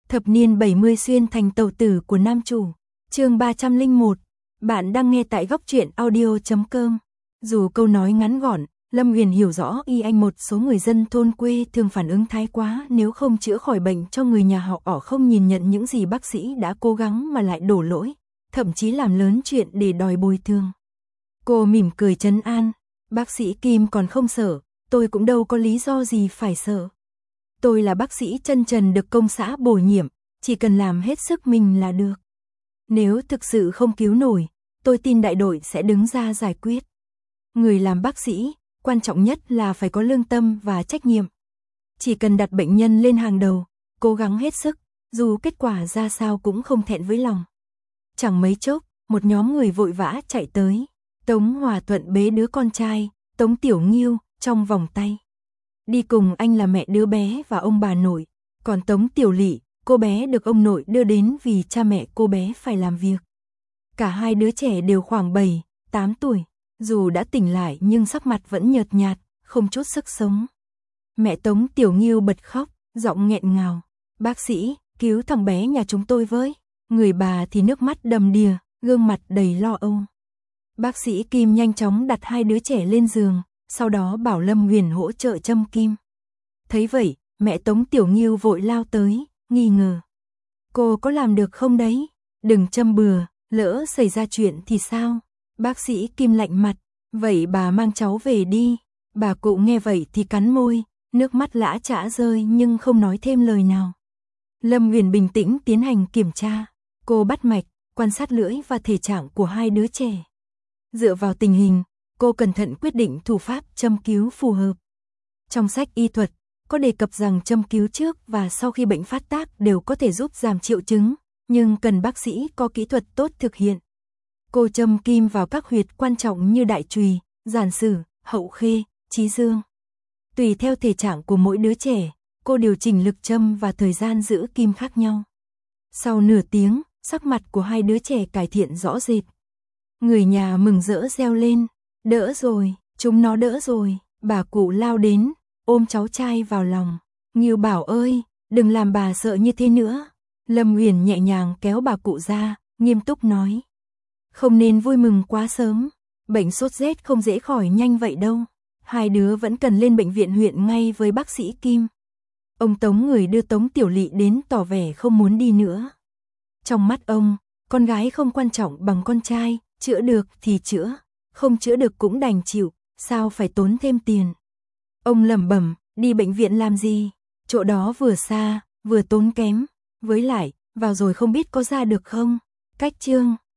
Thập niên 70 xuyên thành tàu tử của nam chủ. Chương 301. Bạn đang nghe tại góc truyện audio.com. Dù câu nói ngắn gọn, Lâm Huyền hiểu rõ y anh một số người dân thôn quê thường phản ứng thái quá nếu không chữa khỏi bệnh cho người nhà họ không nhìn nhận những gì bác sĩ đã cố gắng mà lại đổ lỗi, thậm chí làm lớn chuyện để đòi bồi thường. Cô mỉm cười trấn an, bác sĩ Kim còn không sợ, tôi cũng đâu có lý do gì phải sợ. Tôi là bác sĩ chân trần được công xã bổ nhiệm, chỉ cần làm hết sức mình là được. Nếu thực sự không cứu nổi, tôi tin đại đội sẽ đứng ra giải quyết. Người làm bác sĩ, quan trọng nhất là phải có lương tâm và trách nhiệm. Chỉ cần đặt bệnh nhân lên hàng đầu, cố gắng hết sức, dù kết quả ra sao cũng không thẹn với lòng. Chẳng mấy chốc, một nhóm người vội vã chạy tới. Tống Hòa Thuận bế đứa con trai, Tống Tiểu Nghiêu, trong vòng tay. Đi cùng anh là mẹ đứa bé và ông bà nội, còn Tống Tiểu Lị, cô bé được ông nội đưa đến vì cha mẹ cô bé phải làm việc. Cả hai đứa trẻ đều khoảng 7, 8 tuổi, dù đã tỉnh lại nhưng sắc mặt vẫn nhợt nhạt, không chút sức sống. Mẹ Tống Tiểu Nghiêu bật khóc, giọng nghẹn ngào, bác sĩ, cứu thằng bé nhà chúng tôi với. Người bà thì nước mắt đầm đìa, gương mặt đầy lo âu. Bác sĩ Kim nhanh chóng đặt hai đứa trẻ lên giường, sau đó bảo Lâm Huyền hỗ trợ châm kim. Thấy vậy, mẹ Tống Tiểu Nghiêu vội lao tới, nghi ngờ. Cô có làm được không đấy? Đừng châm bừa, lỡ xảy ra chuyện thì sao? Bác sĩ Kim lạnh mặt, vậy bà mang cháu về đi. Bà cụ nghe vậy thì cắn môi, nước mắt lã chã rơi nhưng không nói thêm lời nào. Lâm Huyền bình tĩnh tiến hành kiểm tra. Cô bắt mạch, quan sát lưỡi và thể trạng của hai đứa trẻ. Dựa vào tình hình, cô cẩn thận quyết định thủ pháp châm cứu phù hợp. Trong sách y thuật, có đề cập rằng châm cứu trước và sau khi bệnh phát tác đều có thể giúp giảm triệu chứng, nhưng cần bác sĩ có kỹ thuật tốt thực hiện. Cô châm kim vào các huyệt quan trọng như đại trùy, giản sử, hậu khê, chí dương. Tùy theo thể trạng của mỗi đứa trẻ, cô điều chỉnh lực châm và thời gian giữ kim khác nhau. Sau nửa tiếng, sắc mặt của hai đứa trẻ cải thiện rõ rệt. Người nhà mừng rỡ reo lên, đỡ rồi, chúng nó đỡ rồi. Bà cụ lao đến, ôm cháu trai vào lòng. Nghiêu Bảo ơi, đừng làm bà sợ như thế nữa. Lâm Huyền nhẹ nhàng kéo bà cụ ra, nghiêm túc nói. Không nên vui mừng quá sớm, bệnh sốt rét không dễ khỏi nhanh vậy đâu. Hai đứa vẫn cần lên bệnh viện huyện ngay với bác sĩ Kim. Ông Tống người đưa Tống Tiểu Lị đến tỏ vẻ không muốn đi nữa. Trong mắt ông, con gái không quan trọng bằng con trai, chữa được thì chữa, không chữa được cũng đành chịu, sao phải tốn thêm tiền. Ông lẩm bẩm, đi bệnh viện làm gì, chỗ đó vừa xa, vừa tốn kém, với lại, vào rồi không biết có ra được không. Cách chương,